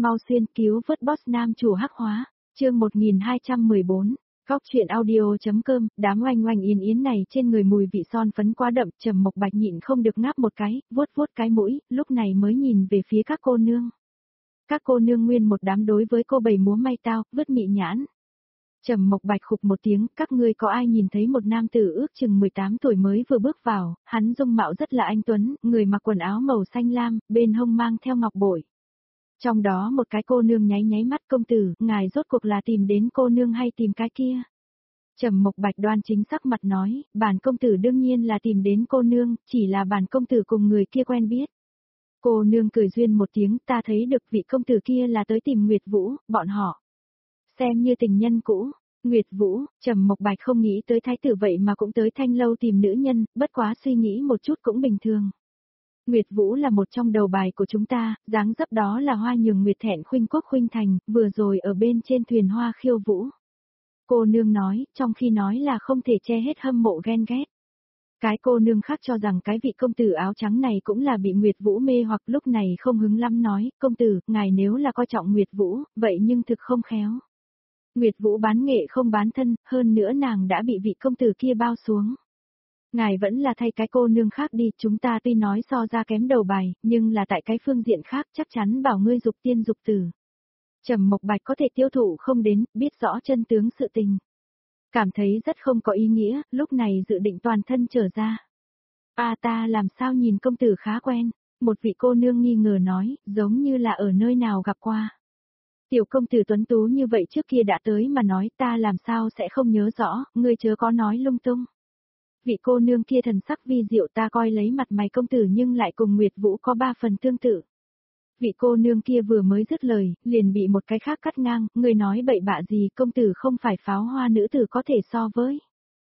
Mau xuyên cứu vớt boss nam chủ hắc hóa, chương 1214. Góc truyện audio.com, đám oanh oanh yến yến này trên người mùi vị son phấn quá đậm, Trầm Mộc Bạch nhịn không được ngáp một cái, vuốt vuốt cái mũi, lúc này mới nhìn về phía các cô nương. Các cô nương nguyên một đám đối với cô bày múa may tao, vứt mị nhãn. Trầm Mộc Bạch khục một tiếng, các ngươi có ai nhìn thấy một nam tử ước chừng 18 tuổi mới vừa bước vào, hắn dung mạo rất là anh tuấn, người mặc quần áo màu xanh lam, bên hông mang theo ngọc bội. Trong đó một cái cô nương nháy nháy mắt, công tử, ngài rốt cuộc là tìm đến cô nương hay tìm cái kia? Trầm Mộc Bạch đoan chính sắc mặt nói, bản công tử đương nhiên là tìm đến cô nương, chỉ là bản công tử cùng người kia quen biết. Cô nương cười duyên một tiếng, ta thấy được vị công tử kia là tới tìm Nguyệt Vũ, bọn họ xem như tình nhân cũ. Nguyệt Vũ, Trầm Mộc Bạch không nghĩ tới thái tử vậy mà cũng tới Thanh Lâu tìm nữ nhân, bất quá suy nghĩ một chút cũng bình thường. Nguyệt Vũ là một trong đầu bài của chúng ta, dáng dấp đó là Hoa Nhường Nguyệt Thẹn khuynh quốc khuynh thành, vừa rồi ở bên trên thuyền hoa khiêu vũ. Cô nương nói, trong khi nói là không thể che hết hâm mộ ghen ghét. Cái cô nương khác cho rằng cái vị công tử áo trắng này cũng là bị Nguyệt Vũ mê hoặc, lúc này không hứng lắm nói, công tử, ngài nếu là coi trọng Nguyệt Vũ, vậy nhưng thực không khéo. Nguyệt Vũ bán nghệ không bán thân, hơn nữa nàng đã bị vị công tử kia bao xuống. Ngài vẫn là thay cái cô nương khác đi, chúng ta tuy nói so ra kém đầu bài, nhưng là tại cái phương diện khác chắc chắn bảo ngươi dục tiên dục tử. Trầm Mộc Bạch có thể tiêu thụ không đến, biết rõ chân tướng sự tình. Cảm thấy rất không có ý nghĩa, lúc này dự định toàn thân trở ra. Ta làm sao nhìn công tử khá quen, một vị cô nương nghi ngờ nói, giống như là ở nơi nào gặp qua. Tiểu công tử tuấn tú như vậy trước kia đã tới mà nói, ta làm sao sẽ không nhớ rõ, ngươi chớ có nói lung tung. Vị cô nương kia thần sắc vi diệu, ta coi lấy mặt mày công tử nhưng lại cùng Nguyệt Vũ có 3 phần tương tự. Vị cô nương kia vừa mới dứt lời, liền bị một cái khác cắt ngang, ngươi nói bậy bạ gì, công tử không phải pháo hoa nữ tử có thể so với.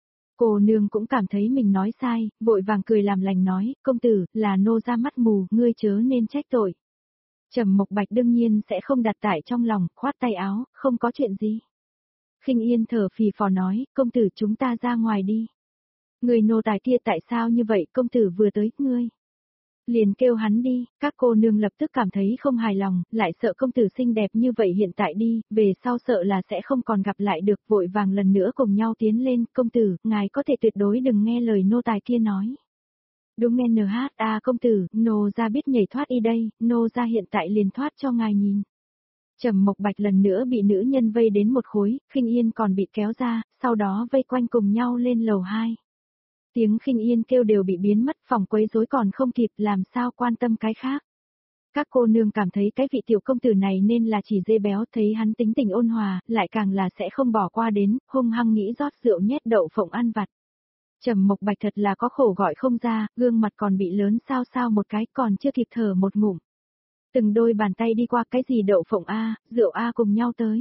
Cô nương cũng cảm thấy mình nói sai, vội vàng cười làm lành nói, công tử, là nô ra mắt mù, ngươi chớ nên trách tội. Trầm Mộc Bạch đương nhiên sẽ không đặt tại trong lòng, khoát tay áo, không có chuyện gì. Khinh Yên thở phì phò nói, công tử chúng ta ra ngoài đi. Người nô tài kia tại sao như vậy, công tử vừa tới, ngươi liền kêu hắn đi, các cô nương lập tức cảm thấy không hài lòng, lại sợ công tử xinh đẹp như vậy hiện tại đi, về sau sợ là sẽ không còn gặp lại được, vội vàng lần nữa cùng nhau tiến lên, công tử, ngài có thể tuyệt đối đừng nghe lời nô tài kia nói. Đúng nghe công tử, nô ra biết nhảy thoát y đây, nô ra hiện tại liền thoát cho ngài nhìn. Trầm Mộc Bạch lần nữa bị nữ nhân vây đến một khối, Khinh Yên còn bị kéo ra, sau đó vây quanh cùng nhau lên lầu 2. Tiếng Khinh Yên kêu đều bị biến mất, phòng quấy rối còn không kịp, làm sao quan tâm cái khác. Các cô nương cảm thấy cái vị tiểu công tử này nên là chỉ dê béo, thấy hắn tính tình ôn hòa, lại càng là sẽ không bỏ qua đến, hung hăng nghĩ rót rượu nhét đậu phộng ăn vặt. Trầm Mộc Bạch thật là có khổ gọi không ra, gương mặt còn bị lớn sao sao một cái, còn chưa kịp thở một ngụm. Từng đôi bàn tay đi qua, cái gì đậu phộng rượu cùng nhau tới.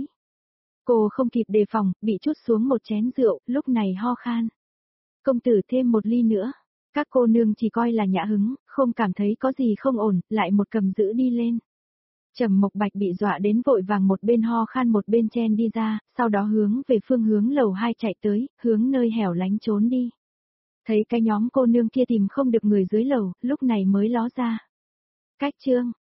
Cô không kịp đề phòng, bị trút xuống một chén rượu, lúc này ho khan. Công tử thêm một ly nữa. Các cô nương chỉ coi là nhã hứng, không cảm thấy có gì không ổn, lại một cầm giữ đi lên. Trầm Mộc Bạch bị dọa đến vội vàng một bên ho khan một bên chen đi ra, sau đó hướng về phương hướng lầu 2 chạy tới, hướng nơi hẻo lánh trốn đi. Thấy cái nhóm cô nương kia tìm không được người dưới lầu, lúc này mới ló ra. Cách chương